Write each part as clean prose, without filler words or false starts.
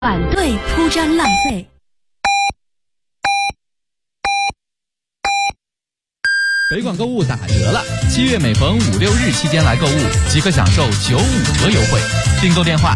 反对铺张浪费。 北广购物打折了，7月每逢5、6日期间来购物，即可享受95折优惠。订购电话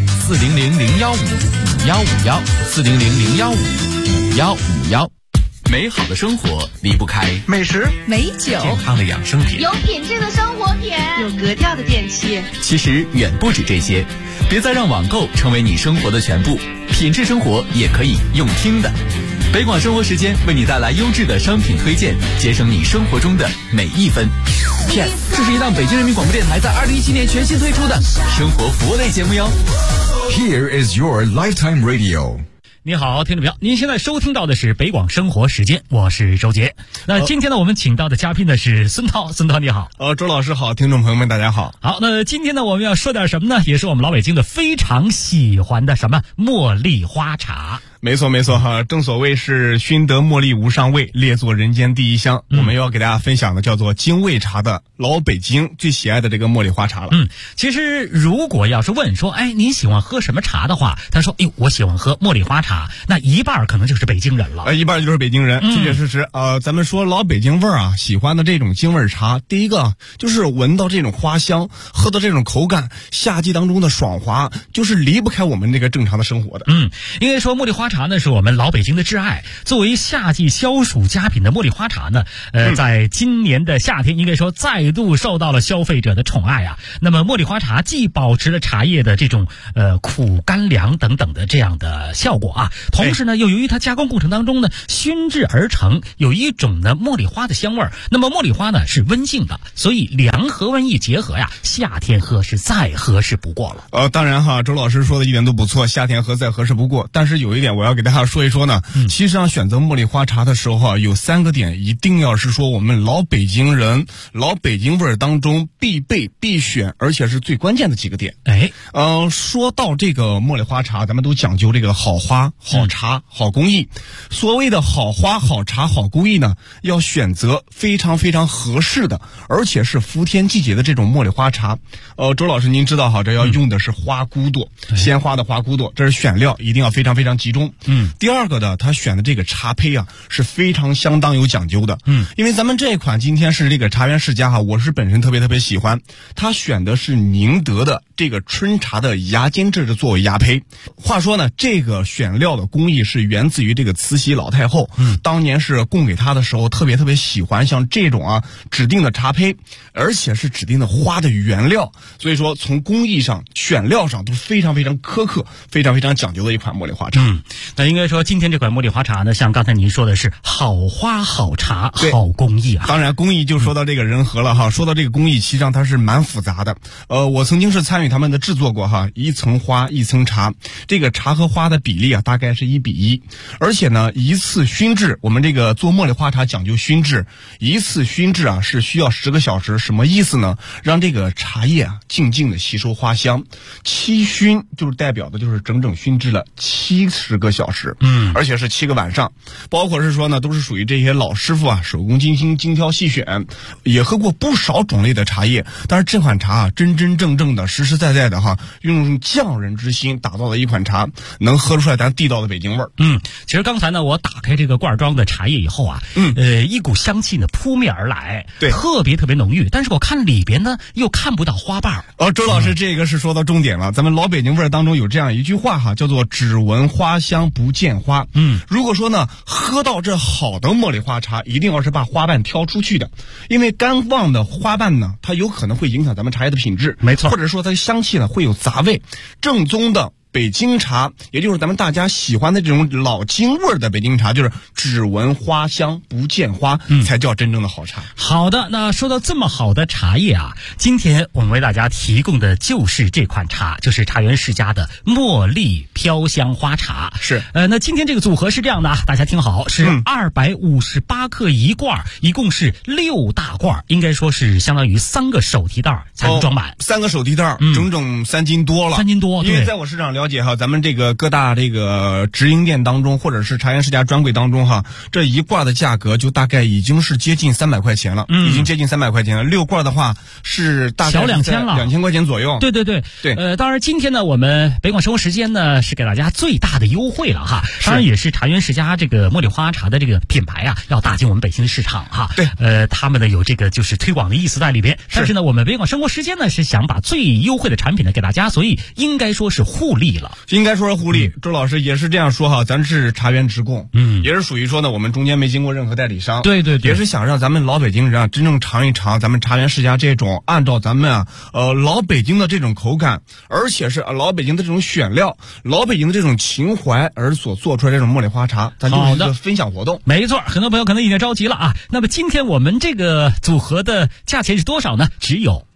400-015-5151，400-015-5151。美好的生活离不开美食、 美酒、 健康的养生品， 有品质的生活品， 有格调的电器。 其实远不止这些，别再让网购成为你生活的全部，品质生活也可以用听的。北广生活时间为你带来优质的商品推荐，节省你生活中的每一分。Yes， 这是一档北京人民广播电台在2017年全新推出的生活服务类节目哟。 Here is your lifetime radio。 你好，听众朋友，您现在收听到的是北广生活时间，我是周杰。那今天呢，我们请到的嘉宾呢是孙涛，孙涛你好。 周老师好，听众朋友们大家好。 好，那今天呢，我们要说点什么呢？也是我们老北京的非常喜欢的什么茉莉花茶。 没错哈，正所谓是熏得茉莉无上味，列作人间第一香。我们要给大家分享的叫做京味茶的老北京最喜爱的这个茉莉花茶了。 其实如果要是问说，您喜欢喝什么茶的话，他说，我喜欢喝茉莉花茶，那一半可能就是北京人了。 一半就是北京人，确确实实。咱们说老北京味儿啊，喜欢的这种京味茶，第一个就是闻到这种花香，喝到这种口感，夏季当中的爽滑，就是离不开我们这个正常的生活的。 应该说茉莉花茶呢是我们老北京的挚爱。作为夏季消暑佳品的茉莉花茶呢，在今年的夏天应该说再度受到了消费者的宠爱啊。那么茉莉花茶既保持了茶叶的这种苦甘凉等等的这样的效果啊，同时呢又由于它加工过程当中呢熏制而成，有一种呢茉莉花的香味儿。那么茉莉花呢是温性的，所以凉和温一结合呀，夏天喝是再合适不过了。 当然哈，周老师说的一点都不错，夏天喝再合适不过。但是有一点我要给大家说一说呢，其实上选择茉莉花茶的时候啊，有3个点一定要是说我们老北京人老北京味儿当中必备必选，而且是最关键的几个点。说到这个茉莉花茶，咱们都讲究这个好花好茶好工艺。所谓的好花好茶好工艺呢，要选择非常非常合适的，而且是伏天季节的这种茉莉花茶。周老师您知道哈，这要用的是花骨朵，鲜花的花骨朵，这是选料一定要非常非常集中。第二个呢，他选的这个茶胚啊是非常相当有讲究的。因为咱们这一款今天是这个茶园世家哈，我是本身特别喜欢，他选的是宁德的这个春茶的芽尖质的作为芽胚。话说呢，这个选料的工艺是源自于这个慈禧老太后，当年是供给她的时候特别喜欢像这种指定的茶胚，而且是指定的花的原料，所以说从工艺上选料上都是非常苛刻非常讲究的一款茉莉花茶。 那应该说今天这款茉莉花茶呢，像刚才您说的是好花好茶好工艺啊。 当然工艺就说到这个人和了哈，说到这个工艺其实上它是蛮复杂的。我曾经是参与他们的制作过哈，一层花一层茶，这个茶和花的比例啊大概是1比1，而且呢一次熏制，我们这个做茉莉花茶讲究熏制，一次熏制啊是需要10个小时。什么意思呢？让这个茶叶啊静静的吸收花香。7熏就是代表的就是整整熏制了70个小时，而且是7个晚上。包括是说呢，都是属于这些老师傅啊，手工精心精挑细选，也喝过不少种类的茶叶。但是这款茶啊，真正的实在的哈，用匠人之心打造的一款茶，能喝出来咱地道的北京味儿。 其实刚才呢，我打开这个罐装的茶叶以后啊，一股香气呢扑面而来， 对， 特别浓郁。但是我看里边呢又看不到花瓣。 周老师这个是说到重点了。咱们老北京味儿当中有这样一句话哈，叫做只闻花香不见花。如果说呢喝到这好的茉莉花茶，一定要是把花瓣挑出去的，因为干旺的花瓣呢，它有可能会影响咱们茶叶的品质， 没错， 或者说它的香气呢会有杂味。正宗的北京茶，也就是咱们大家喜欢的这种老京味儿的北京茶，就是只闻花香不见花，才叫真正的好茶。 好的，那说到这么好的茶叶啊，今天我们为大家提供的就是这款茶，就是茶园世家的茉莉飘香花茶。 是， 那今天这个组合是这样的啊，大家听好，是258克一罐，一共是6大罐，应该说是相当于3个手提袋才能装满。 3个手提袋，整整3斤多了。 3斤多， 因为在我市场了了解哈，咱们这个各大这个直营店当中，或者是茶颜世家专柜当中哈，这一罐的价格就大概已经是接近300块钱了，已经接近300块钱了。6罐的话是大概小2000了 ，2000块钱左右。 对。当然今天呢，我们北广生活时间呢是给大家最大的优惠了哈。当然也是茶园世家这个茉莉花茶的这个品牌啊，要打进我们北京的市场哈。 对。 他们呢有这个就是推广的意思在里边。但是呢，我们北广生活时间呢是想把最优惠的产品呢给大家，所以应该说是互利了。 应该说是互利。周老师也是这样说哈，咱是茶园直供，也是属于说呢，我们中间没经过任何代理商。 对， 也是想让咱们老北京人啊，真正尝一尝咱们茶园世家这种按照咱们老北京的这种口感，而且是老北京的这种选料，老北京的这种情怀而所做出来这种茉莉花茶，咱就是一个分享活动。 没错，很多朋友可能已经着急了啊。那么今天我们这个组合的价钱是多少呢？只有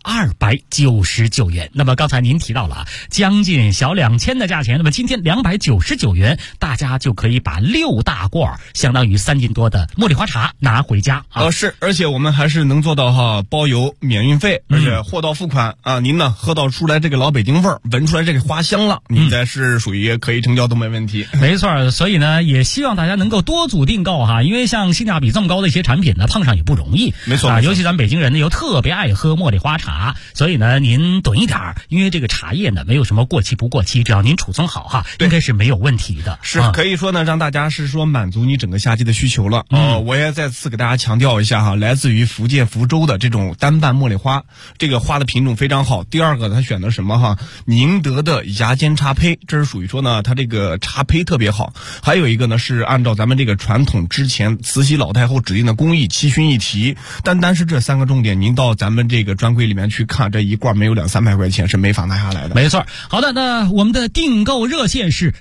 299元。那么刚才您提到了啊，将近小2000的价钱，那么今天299元，大家就可以把6大罐，相当于3斤多的茉莉花茶拿回家啊。 是，而且我们还是能做到哈包邮免运费，而且货到付款啊。您呢喝到出来这个老北京味儿，闻出来这个花香了，您再是属于可以成交都没问题。 没错，所以呢也希望大家能够多组订购哈，因为像性价比这么高的一些产品呢，碰上也不容易。 没错啊，尤其咱们北京人呢又特别爱喝茉莉花茶，所以呢您囤一点儿，因为这个茶叶呢没有什么过期不过期，只要您储存好哈，应该是没有问题的。 是可以说呢，让大家是说满足你整个夏季的需求了。我也再次给大家强调一下哈，来自于福建福州的这种单瓣茉莉花，这个花的品种非常好。第二个，它选的什么哈？宁德的芽尖茶胚，这是属于说呢，它这个茶胚特别好。还有一个呢，是按照咱们这个传统之前慈禧老太后指定的工艺7熏1提。单是这3个重点，您到咱们这个专柜里面去看，这一罐没有200-300块钱是没法拿下来的。 没错。好的，那我们的订购热线是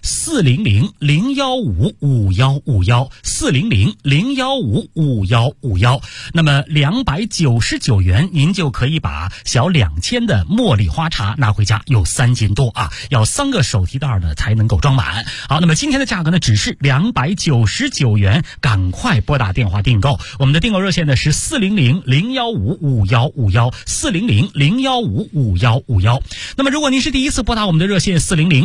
400-015-5151，400-015-5151。那么299元，您就可以把小2000的茉莉花茶拿回家，有3斤多啊，要3个手提袋呢才能够装满。好，那么今天的价格呢只是299元，赶快拨打电话订购。我们的订购热线呢是400-015-5151，400-015-5151。那么如果您是第一次拨打我们的热线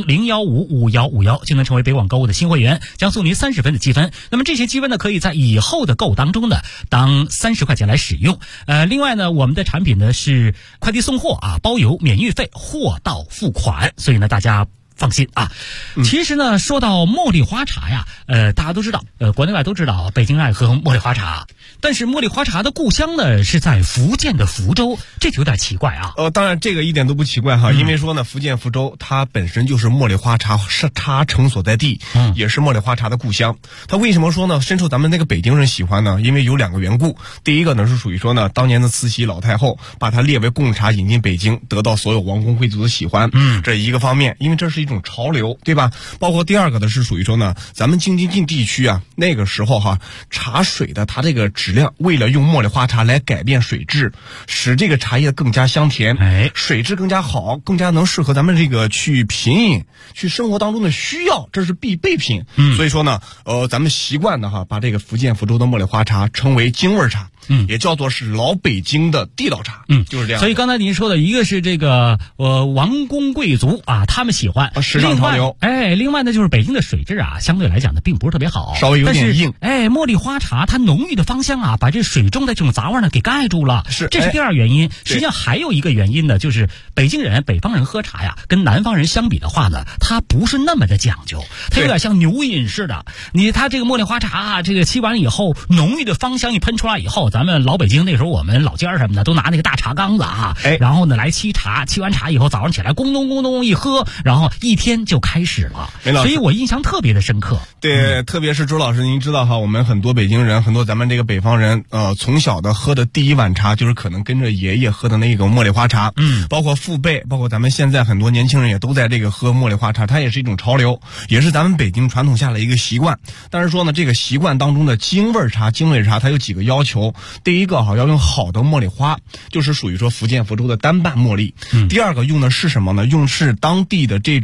400-015-5151，就能成为北广购物的新会员，将送您30分的积分。那么这些积分呢，可以在以后的购物当中呢，当30块钱来使用。另外呢，我们的产品呢是快递送货啊，包邮免运费，货到付款，所以呢大家放心啊。其实呢，说到茉莉花茶呀，大家都知道，国内外都知道，北京爱喝茉莉花茶。但是茉莉花茶的故乡呢是在福建的福州，这就有点奇怪啊。 当然这个一点都不奇怪哈，因为说呢，福建福州它本身就是茉莉花茶城所在地，也是茉莉花茶的故乡。它为什么说呢深受咱们那个北京人喜欢呢？因为有2个缘故。第一个呢是属于说呢，当年的慈禧老太后把它列为贡茶引进北京，得到所有王公贵族的喜欢。这一个方面，因为这是一种潮流，对吧？包括第二个的是属于说呢，咱们京津冀地区啊，那个时候哈，茶水的它这个质量，为了用茉莉花茶来改变水质，使这个茶叶更加香甜，水质更加好，更加能适合咱们这个去品饮，去生活当中的需要，这是必备品。所以说呢，咱们习惯的哈，把这个福建福州的茉莉花茶称为京味茶。也叫做是老北京的地道茶，就是这样。 所以刚才您说的一个是这个王公贵族啊，他们喜欢时尚潮流。 另外呢就是北京的水质啊，相对来讲呢并不是特别好， 稍微有点硬。 茉莉花茶它浓郁的芳香啊，把这水中的这种杂味呢给盖住了。这是第二原因。实际上还有一个原因呢，就是北方人喝茶呀，跟南方人相比的话呢，它不是那么的讲究，它有点像牛饮似的。它这个茉莉花茶啊，这个沏完以后，浓郁的芳香一喷出来以后，咱们老北京那时候我们老家什么的都拿那个大茶缸子啊，然后呢来沏茶，沏完茶以后早上起来咣咚咣咚一喝，然后一天就开始了。所以我印象特别的深刻。 对，特别是周老师，您知道哈，我们很多北京人，很多咱们这个北方人，从小的喝的第一碗茶就是可能跟着爷爷喝的那个茉莉花茶，包括父辈，包括咱们现在很多年轻人也都在这个喝茉莉花茶，它也是一种潮流，也是咱们北京传统下的一个习惯。但是说呢，这个习惯当中的京味茶，它有几个要求。第一个哈，要用好的茉莉花，就是属于说福建福州的单瓣茉莉。第二个用的是什么呢？用是当地的这种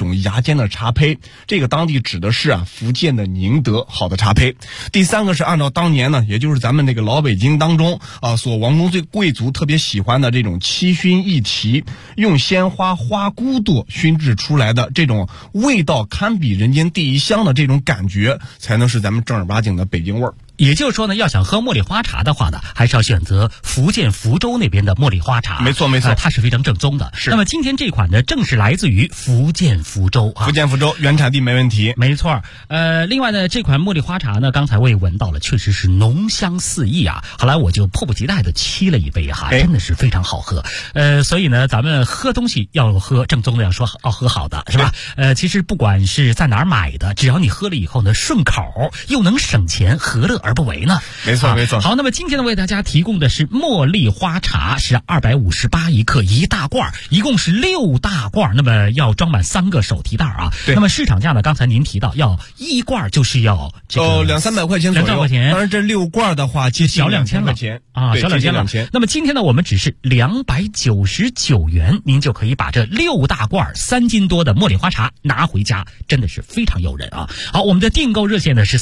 种芽尖的茶胚，这个当地指的是福建的宁德好的茶胚。第三个是按照当年呢，也就是咱们这个老北京当中所王公贵族特别喜欢的这种七熏一提，用鲜花花骨朵熏制出来的这种味道堪比人间第一香的这种感觉，才能是咱们正儿八经的北京味儿。 也就是说呢，要想喝茉莉花茶的话呢，还是要选择福建福州那边的茉莉花茶。 没错没错， 它是非常正宗的。 是。 那么今天这款呢，正是来自于福建福州啊。 福建福州原产地没问题。 没错。另外呢，这款茉莉花茶呢，刚才我也闻到了，确实是浓香四溢啊。后来我就迫不及待的沏了一杯哈，真的是非常好喝。所以呢，咱们喝东西要喝正宗的，要喝好的，是吧？其实不管是在哪儿买的，只要你喝了以后呢，顺口又能省钱，何乐而不为呢？ 没错没错。 好，那么今天呢，为大家提供的是茉莉花茶，是258一克一大罐，一共是6大罐，那么要装满3个手提袋啊。 对。 那么市场价呢，刚才您提到要1罐就是要这个 200-300块钱左右。 200块钱。 当然这6罐的话，接近小2000 块钱啊，小2000了。那么今天呢，我们只是299元，您就可以把这6大罐3斤多的茉莉花茶拿回家，真的是非常诱人啊。好，我们的订购热线呢是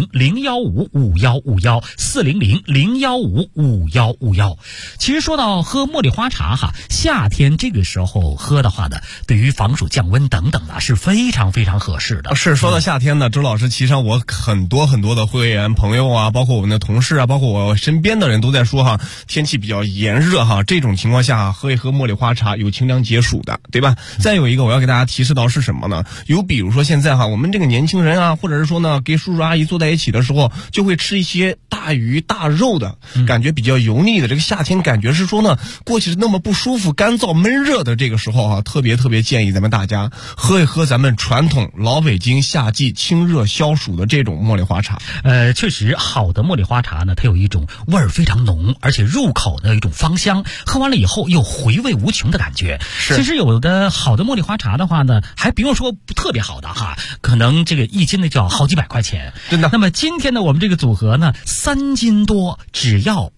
400-015-5151，400-015-5151。其实说到喝茉莉花茶哈，夏天这个时候喝的话呢，对于防暑降温等等的是非常非常合适的。 是，说到夏天呢，周老师，其实上我很多的会员朋友啊，包括我们的同事啊，包括我身边的人都在说哈，天气比较炎热哈，这种情况下喝一喝茉莉花茶有清凉解暑的，对吧？再有一个我要给大家提示到是什么呢？有比如说现在哈，我们这个年轻人啊，或者是说呢，跟叔叔阿姨坐在一起的时候，就会吃一些大鱼大肉的，感觉比较油腻的。这个夏天感觉是说呢，过去是那么不舒服、干燥、闷热的这个时候啊，特别建议咱们大家喝一喝咱们传统老北京夏季清热消暑的这种茉莉花茶。 确实好的茉莉花茶呢，它有一种味儿非常浓，而且入口的一种芳香，喝完了以后又回味无穷的感觉。其实有的好的茉莉花茶的话呢，还不用说特别好的哈，可能这个1斤呢就要好几百块钱， 真的。 那么今天呢，我们这个组合呢，3斤多只要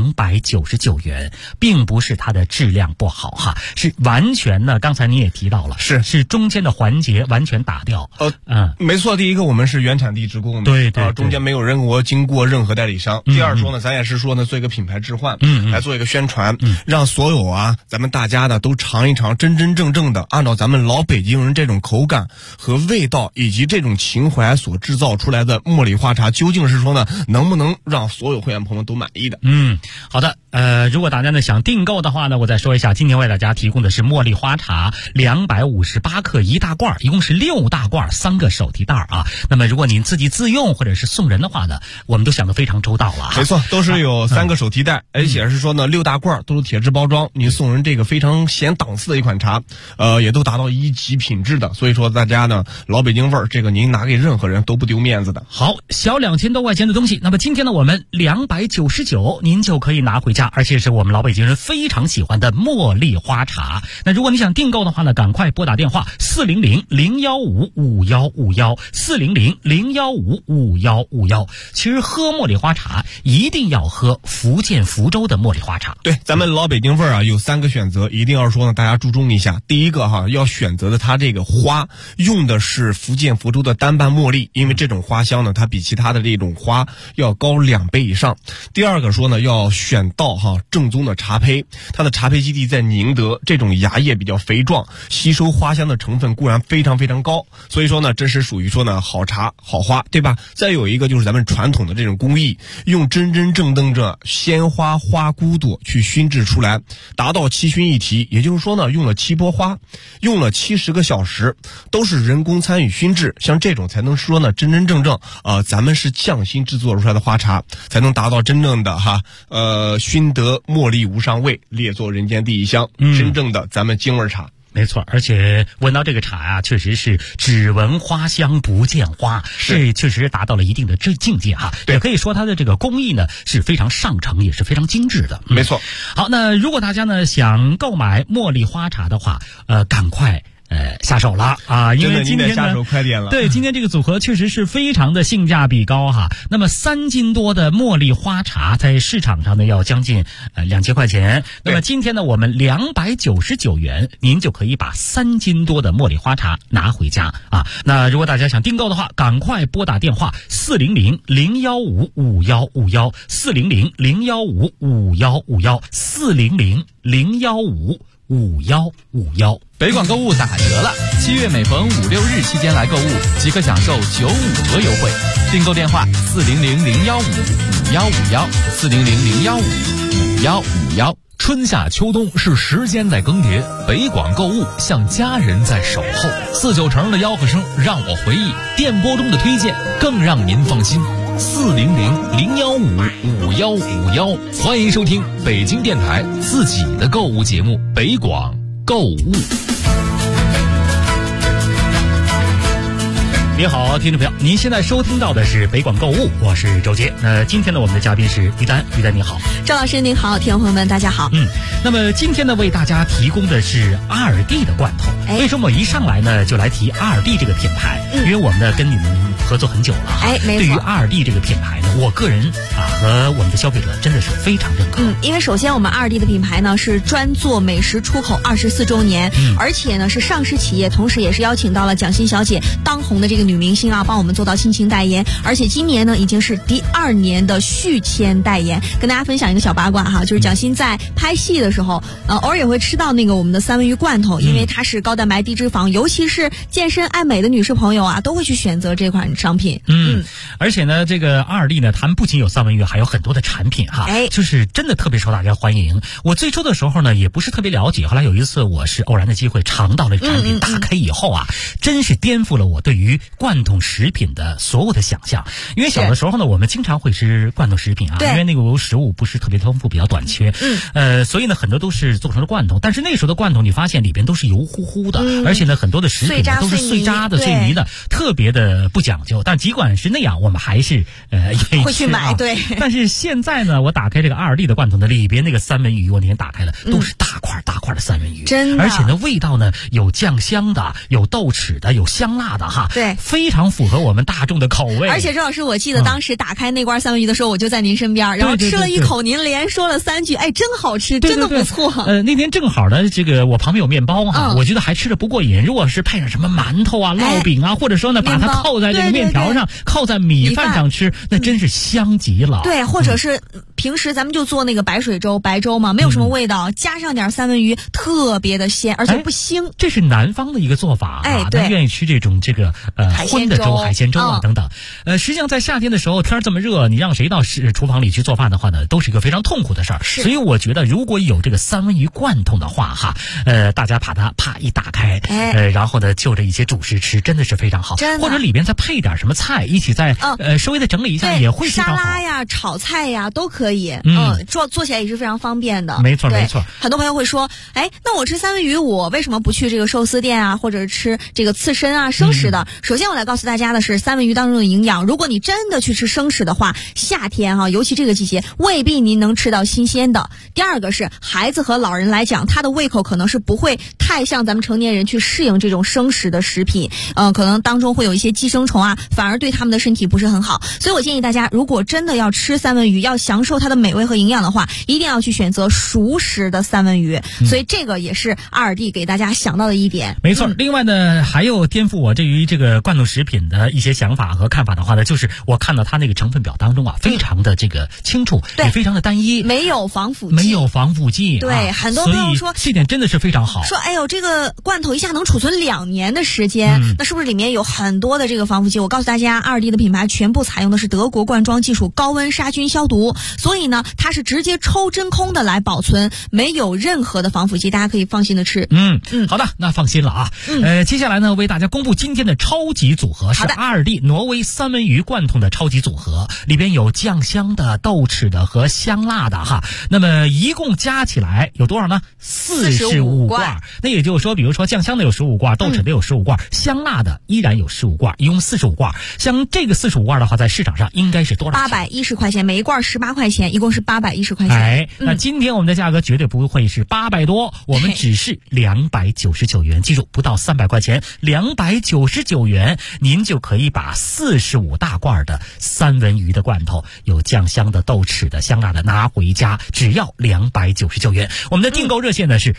299元，并不是它的质量不好哈，是完全呢，刚才你也提到了，是中间的环节完全打掉。 没错，第一个我们是原产地直供的， 对， 中间没有经过任何代理商。第二说呢，咱也是说呢，做一个品牌置换，来做一个宣传，让所有咱们大家呢都尝一尝真正的按照咱们老北京人这种口感和味道以及这种情怀所制造出来的茉莉花茶，究竟是说呢，能不能让所有会员朋友都满意的？ 好的。如果大家呢想订购的话呢，我再说一下，今天为大家提供的是茉莉花茶258克一大罐，一共是6大罐3个手提袋啊。那么如果您自己自用或者是送人的话呢，我们都想得非常周到了。 没错，都是有3个手提袋，而且是说呢6大罐都是铁质包装，你送人这个非常显档次的一款茶，也都达到1级品质的。所以说大家呢老北京味儿，这个您拿给任何人都不丢面子的。 好，小2000多块钱的东西，那么今天呢我们299您就可以拿回家，而且是我们老北京人非常喜欢的茉莉花茶。那如果你想订购的话呢，赶快拨打电话400-015-5151，400-015-5151。其实喝茉莉花茶一定要喝福建福州的茉莉花茶。 对，咱们老北京味儿有3个选择，一定要说呢大家注重一下。第一个要选择的它这个花用的是福建福州的单瓣茉莉，因为这种花香呢它比其他的这种花要高2倍以上。第二个说呢要选到正宗的茶胚，它的茶胚基地在宁德，这种芽叶比较肥壮，吸收花香的成分固然非常高，所以说呢这是属于说呢好茶好花，对吧？再有一个就是咱们传统的这种工艺，用真正的鲜花花骨朵去熏制出来，达到7熏一提，也就是说呢用了7波花，用了70个小时，都是人工参与熏制，像这种才能说呢真正咱们是匠心制作出来的花茶，才能达到真正的熏得茉莉无上味，列作人间第一香，真正的咱们京味茶。 没错，而且闻到这个茶呀，确实是只闻花香不见花，这确实达到了一定的境界哈。也可以说它的这个工艺呢是非常上乘，也是非常精致的。 没错。 好，那如果大家呢想购买茉莉花茶的话，赶快下手了啊，因为今天下手快点了。 对，今天这个组合确实是非常的性价比高哈。那么3斤多的茉莉花茶在市场上呢要将近2000块钱。那么今天呢我们299元，您就可以把3斤多的茉莉花茶拿回家啊。那如果大家想订购的话，赶快拨打电话400-015-5151 400-015-5151 北广购物打折了，7月每逢5、6日期间来购物即可享受95折优惠。订购电话400-015-5151 春夏秋冬是时间在更迭，北广购物像家人在守候。49成的吆喝声让我回忆，电波中的推荐更让您放心。400-015-5151，欢迎收听北京电台自己的购物节目北广购物。 你好，听众朋友，您现在收听到的是北广购物，我是周杰。今天呢，我们的嘉宾是于丹，于丹你好。 赵老师您好，听众朋友们大家好。 那么今天呢，为大家提供的是阿尔蒂的罐头。为什么我一上来呢就来提阿尔蒂这个品牌？因为我们呢跟你们合作很久了哈。 没错。 对于阿尔蒂这个品牌呢，我个人和我们的消费者真的是非常认可。 因为首先我们阿尔蒂的品牌呢是专做美食出口24周年，而且呢是上市企业，同时也是邀请到了蒋欣小姐当红的这个女明星啊，帮我们做到亲情代言，而且今年呢已经是第2年的续签代言。跟大家分享一个小八卦哈，就是蒋欣在拍戏的时候，偶尔也会吃到那个我们的三文鱼罐头，因为它是高蛋白低脂肪，尤其是健身爱美的女士朋友啊，都会去选择这款商品。 而且呢，这个阿尔蒂呢，他们不仅有三文鱼，还有很多的产品哈，就是真的特别受大家欢迎。我最初的时候呢，也不是特别了解，后来有一次我是偶然的机会尝到了产品，打开以后啊，真是颠覆了我对于罐头食品的所有的想象。因为小的时候呢，我们经常会吃罐头食品啊，因为那个食物不是特别丰富，比较短缺，所以呢，很多都是做成了罐头。但是那时候的罐头，你发现里边都是油乎乎的，而且呢，很多的食品都是碎渣的、碎泥的，特别的不讲究。但尽管是那样，我们还是会去买。对。 但是现在呢，我打开这个阿尔蒂的罐头呢，里边那个三文鱼，我那天打开了，都是大块大块的三文鱼， 真的。 而且呢，味道呢有酱香的，有豆豉的，有香辣的哈， 对， 非常符合我们大众的口味。 而且周老师，我记得当时打开那罐三文鱼的时候，我就在您身边，然后吃了一口，您连说了3句，真好吃，真的不错。 那天正好呢，这个我旁边有面包啊，我觉得还吃着不过瘾。如果是配上什么馒头啊、烙饼啊，或者说呢，把它靠在这个面条上，靠在米饭上吃，那真是香极了。 对，或者是平时咱们就做那个白水粥、白粥嘛，没有什么味道，加上点三文鱼，特别的鲜，而且不腥。 这是南方的一个做法啊， 对， 愿意吃这种荤的粥、海鲜粥啊等等。实际上在夏天的时候，天这么热，你让谁到厨房里去做饭的话呢，都是一个非常痛苦的事儿。所以我觉得，如果有这个三文鱼罐头的话哈，大家把它啪一打开，然后呢就着一些主食吃，真的是非常好。或者里边再配点什么菜，一起再稍微的整理一下，也会非常好。 沙拉呀、炒菜呀都可以，做起来也是非常方便的。 没错没错。 很多朋友会说，那我吃三文鱼，我为什么不去这个寿司店啊，或者吃这个刺身啊、生食的？首先我来告诉大家的是，三文鱼当中的营养，如果你真的去吃生食的话，夏天尤其这个季节，未必您能吃到新鲜的。第二个是孩子和老人来讲，他的胃口可能是不会太像咱们成年人去适应这种生食的食品，可能当中会有一些寄生虫啊，反而对他们的身体不是很好。所以我建议大家，如果真的要吃三文鱼，要享受它的美味和营养的话，一定要去选择熟食的三文鱼。所以这个也是阿尔蒂给大家想到的一点。 没错。另外呢，还有颠覆我对于这个罐头食品的一些想法和看法的话呢，就是我看到它那个成分表当中啊，非常的这个清楚，也非常的单一， 没有防腐剂。对，很多朋友说这点真的是非常好。 说这个罐头一下能储存2年的时间，那是不是里面有很多的这个防腐剂？我告诉大家，阿尔蒂的品牌全部采用的是德国罐装技术，高温杀菌消毒，所以呢，它是直接抽真空的来保存，没有任何的防腐剂，大家可以放心的吃。 好的，那放心了啊。接下来呢，为大家公布今天的超级组合，是阿尔蒂挪威三文鱼罐头的超级组合，里边有酱香的、豆豉的和香辣的哈。那么一共加起来有多少呢？45罐。那也就是说，比如说酱香的有15罐，豆豉的有15罐，香辣的依然有15罐，一共45罐。像这个45罐的话，在市场上应该是多少钱？810块钱，每一罐18块钱。 钱，一共是810块钱。 哎，那今天我们的价格绝对不会是800多，我们只是299元。记住，不到300块钱，299元，您就可以把45大罐的三文鱼的罐头，有酱香的、豆豉的、香辣的拿回家，只要299元。我们的订购热线呢是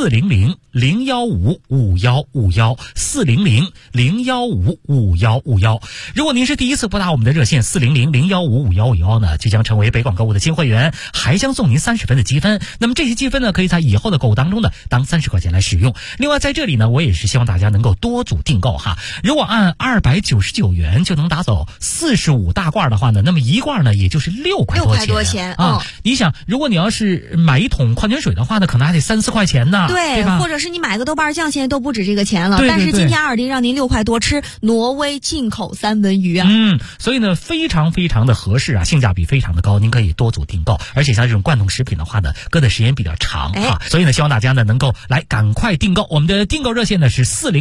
400-015-5151，400-015-5151。如果您是第一次拨打我们的热线400-015-5151呢，即将成为北广购物的新会员，还将送您30分的积分。那么这些积分呢，可以在以后的购物当中呢，当30块钱来使用。另外在这里呢，我也是希望大家能够多组订购哈。如果按299元就能打走45大罐的话呢，那么一罐呢也就是6块多钱啊。你想，如果你要是买一桶矿泉水的话呢，可能还得3-4块钱呢，对吧？ 或者是你买个豆瓣酱，现在都不止这个钱了。 对， 但是今天2D让您6块多吃挪威进口三文鱼啊。 所以呢非常非常的合适啊，性价比非常的高，您可以多组订购。而且像这种罐头食品的话呢，搁的时间比较长啊，所以呢希望大家呢能够来赶快订购。我们的订购热线呢是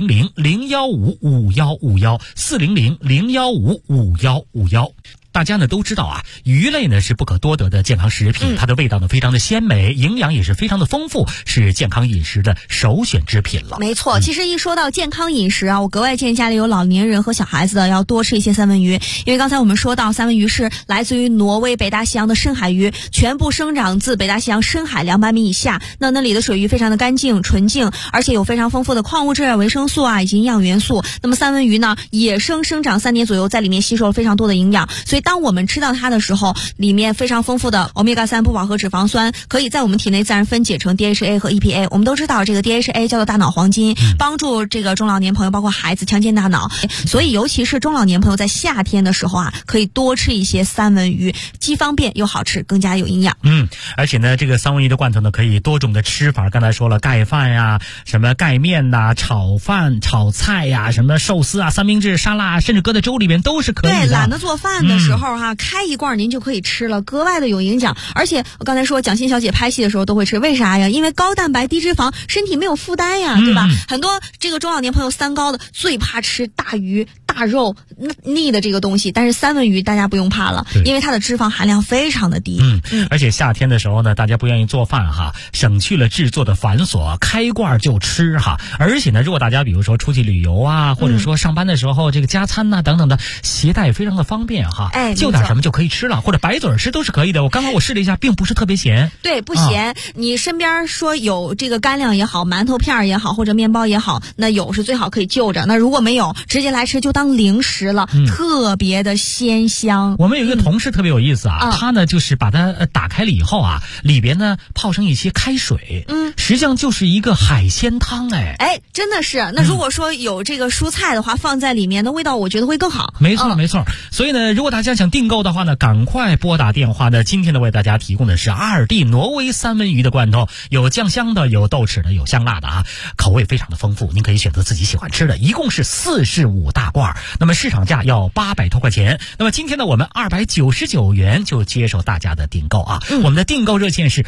400-015-5151，400-015-5151。大家呢都知道啊，鱼类呢是不可多得的健康食品，它的味道呢非常的鲜美，营养也是非常的丰富，是健康饮食的首选之品了。 没错，其实一说到健康饮食啊，我格外建议家里有老年人和小孩子的要多吃一些三文鱼，因为刚才我们说到三文鱼是来自于挪威北大西洋的深海鱼，全部生长自北大西洋深海200米以下，那里的水域非常的干净纯净，而且有非常丰富的矿物质、维生素啊以及营养元素。那么三文鱼呢，野生生长3年左右，在里面吸收了非常多的营养，所以当我们吃到它的时候，里面非常丰富的欧米伽3不饱和脂肪酸可以在我们体内自然分解成 DHA 和 EPA。 我们都知道这个 DHA 叫做大脑黄金，帮助这个中老年朋友包括孩子强健大脑，所以尤其是中老年朋友在夏天的时候啊，可以多吃一些三文鱼，既方便又好吃，更加有营养。 而且呢这个三文鱼的罐头呢可以多种的吃法，刚才说了盖饭呀、什么盖面呐、炒饭、炒菜呀、什么寿司啊、三明治、沙拉，甚至搁在粥里面都是可以的。 对，懒得做饭的时候开一罐您就可以吃了，格外的有营养。而且我刚才说蒋欣小姐拍戏的时候都会吃，为啥呀？因为高蛋白低脂肪，身体没有负担呀，对吧？很多这个中老年朋友三高的最怕吃大鱼大肉腻的这个东西，但是三文鱼大家不用怕了，因为它的脂肪含量非常的低。 而且夏天的时候呢，大家不愿意做饭哈，省去了制作的繁琐，开罐就吃哈。而且呢，如果大家比如说出去旅游啊，或者说上班的时候这个加餐呐等等的，携带也非常的方便哈。就点什么就可以吃了，或者白嘴吃都是可以的。我刚刚我试了一下，并不是特别咸。 对，不咸。你身边说有这个干粮也好，馒头片也好，或者面包也好，那有是最好可以就着。那如果没有，直接来吃就当零食了，特别的鲜香。 我们有一个同事特别有意思啊，他呢就是把它打开了以后啊，里边呢泡上一些开水，实际上就是一个海鲜汤。 真的是。那如果说有这个蔬菜的话，放在里面的味道我觉得会更好。 没错没错。所以呢，如果大家想订购的话呢，赶快拨打电话呢。今天呢为大家提供的是2D挪威三文鱼的罐头，有酱香的，有豆豉的，有香辣的啊，口味非常的丰富，您可以选择自己喜欢吃的，一共是45大罐，那么市场价要800多块钱。那么今天呢我们299元就接受大家的订购啊。我们的订购热线是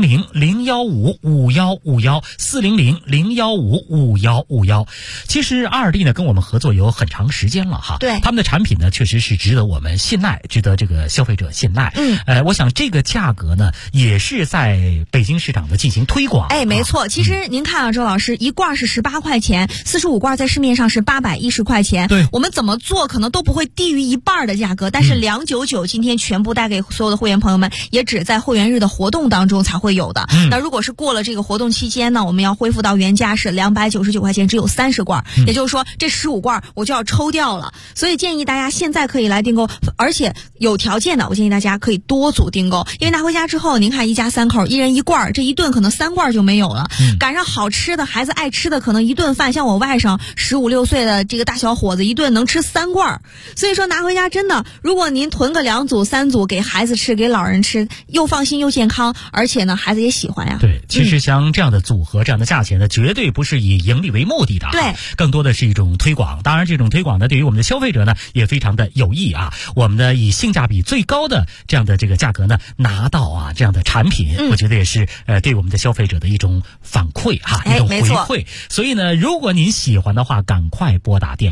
400-015-5151，400-015-5151。其实2D呢跟我们合作有很长时间了哈， 对， 他们的产品呢确实是值得我们信赖，值得这个消费者信赖。我想这个价格呢也是在北京市场的进行推广。 没错。其实您看啊，周老师，一罐是18块钱，45罐在市面上是810块钱。 对， 我们怎么做可能都不会低于一半的价格，但是299今天全部带给所有的会员朋友们，也只在会员日的活动当中才会有的。那如果是过了这个活动期间呢，我们要恢复到原价是299块钱，只有30罐，也就是说这15罐我就要抽掉了。所以建议大家现在可以来订购，而且有条件的我建议大家可以多组订购，因为拿回家之后您看一家3口一人1罐，这一顿可能3罐就没有了。赶上好吃的孩子爱吃的，可能一顿饭像我外甥15、16岁的这个大小伙子一顿能吃3罐。所以说拿回家真的，如果您囤个2组3组给孩子吃给老人吃，又放心又健康，而且呢孩子也喜欢呀。 对，其实像这样的组合这样的价钱呢，绝对不是以盈利为目的的， 对， 更多的是一种推广。当然这种推广呢对于我们的消费者呢也非常的有益啊。我们呢以性价比最高的这样的这个价格呢拿到这样的产品，我觉得也是对我们的消费者的一种反馈一种回馈。所以呢如果您喜欢的话，赶快拨打电话。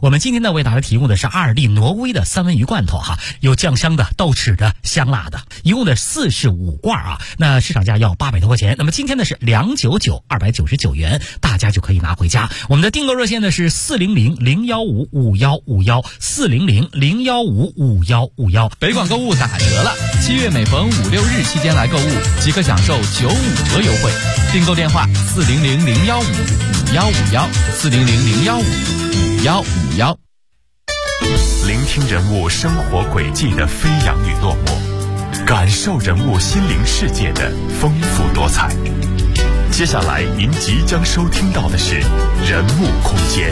我们今天呢为大家提供的是阿尔利挪威的三文鱼罐头哈，有酱香的、豆豉的、香辣的，一共的4式5罐啊。那市场价要800多块钱，那么今天呢是299 299元，大家就可以拿回家。我们的订购热线呢是400-015-5151 400-015-5151。 北广购物打折了，7月每逢5、6日期间来购物即可享受95折优惠。订购电话400-015-5151 400-015-5151。 聆听人物生活轨迹的飞扬与落寞，感受人物心灵世界的丰富多彩。接下来您即将收听到的是人物空间。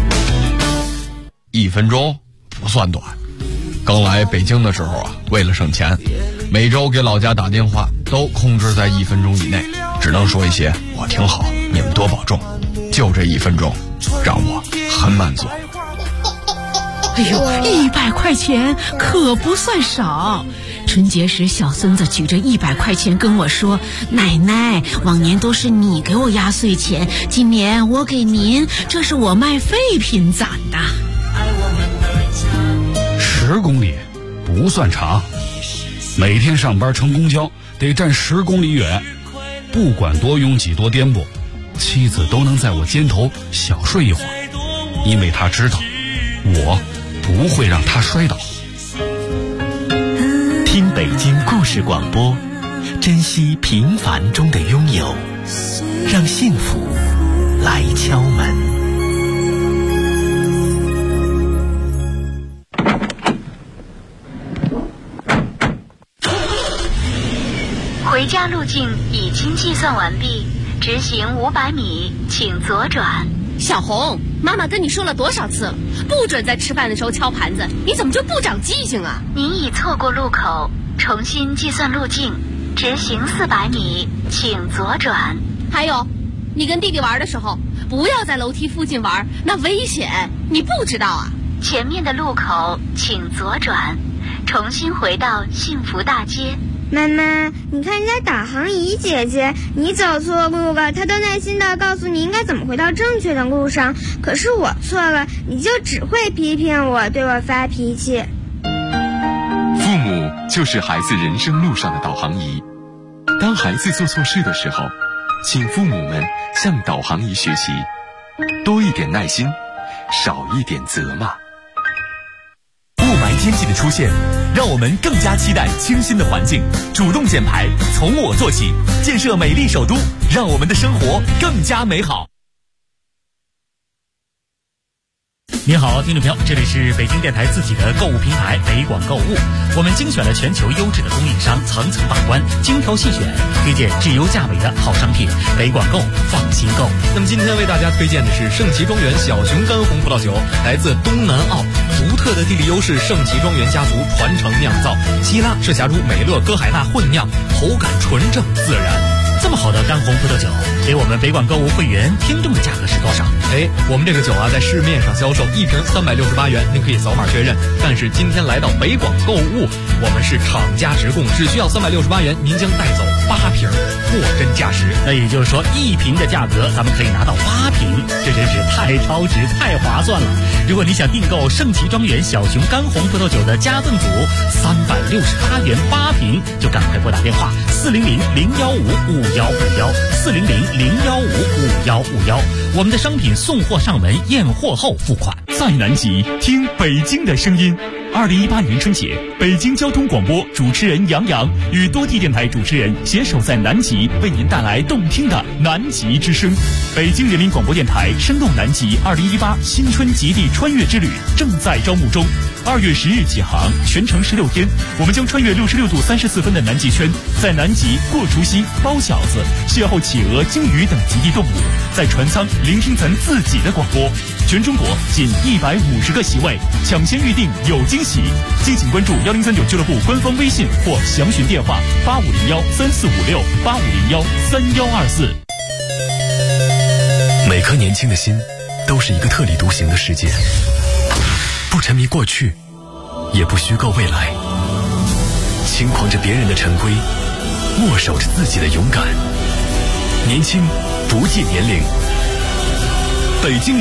1分钟不算短。刚来北京的时候啊，为了省钱，每周给老家打电话都控制在1分钟以内，只能说一些我挺好，你们多保重。就这1分钟，让我很满足。 哎呦，100块钱可不算少。春节时，小孙子举着100块钱跟我说：“奶奶，往年都是你给我压岁钱，今年我给您，这是我卖废品攒的。 ”10公里不算长，每天上班乘公交得站10公里远，不管多拥挤多颠簸，妻子都能在我肩头小睡一会儿，因为她知道我不会让她摔倒。 听北京故事广播，珍惜平凡中的拥有，让幸福来敲门。 回家路径已经计算完毕，直行500米，请左转。 小红，妈妈跟你说了多少次了，不准在吃饭的时候敲盘子，你怎么就不长记性啊？ 您已错过路口，重新计算路径，直行400米，请左转。 还有，你跟弟弟玩的时候，不要在楼梯附近玩，那危险，你不知道啊？ 前面的路口请左转，重新回到幸福大街。 妈妈，你看人家导航仪姐姐，你走错路了，她都耐心地告诉你应该怎么回到正确的路上。可是我错了，你就只会批评我，对我发脾气。 父母就是孩子人生路上的导航仪。当孩子做错事的时候，请父母们向导航仪学习，多一点耐心，少一点责骂。 雾霾天气的出现，让我们更加期待清新的环境。主动减排，从我做起，建设美丽首都，让我们的生活更加美好。 您好，听众朋友，这里是北京电台自己的购物平台北广购物，我们精选了全球优质的供应商，层层把关，精挑细选，推荐质优价美的好商品，北广购放心购。 那么今天为大家推荐的是圣奇庄园小熊干红葡萄酒，来自东南澳，独特的地理优势，圣奇庄园家族传承酿造，希腊赤霞珠美乐歌海纳混酿，口感纯正自然。 这么好的干红葡萄酒，给我们北广购物会员听众的价格是多少？ 我们这个酒啊，在市面上销售1瓶368元，您可以扫码确认。但是今天来到北广购物，我们是厂家直供，只需要368元，您将带走8瓶，货真价实。 那也就是说，1瓶的价格咱们可以拿到8瓶，这真是太超值、太划算了。如果你想订购圣奇庄园小熊干红葡萄酒的加赠组，368元8瓶，就赶快拨打电话400-015-5151 400-015-5151，我们的商品送货上门，验货后付款。 在南极听北京的声音。2018年春节，北京交通广播主持人杨洋与多地电台主持人携手在南极，为您带来动听的南极之声。北京人民广播电台声动南极2018新春极地穿越之旅正在招募中，2月10日起航，全程16天，我们将穿越66度34分的南极圈，在南极过除夕、包饺子，邂逅企鹅、鲸鱼等极地动物，在船舱聆听咱自己的广播。全中国仅150个席位，抢先预定有惊喜。敬请关注1039俱乐部官方微信或详询电话85013456 85013124。 每颗年轻的心都是一个特立独行的世界，不沉迷过去，也不虚构未来，轻狂着别人的陈规，默守着自己的勇敢。年轻不计年龄，北京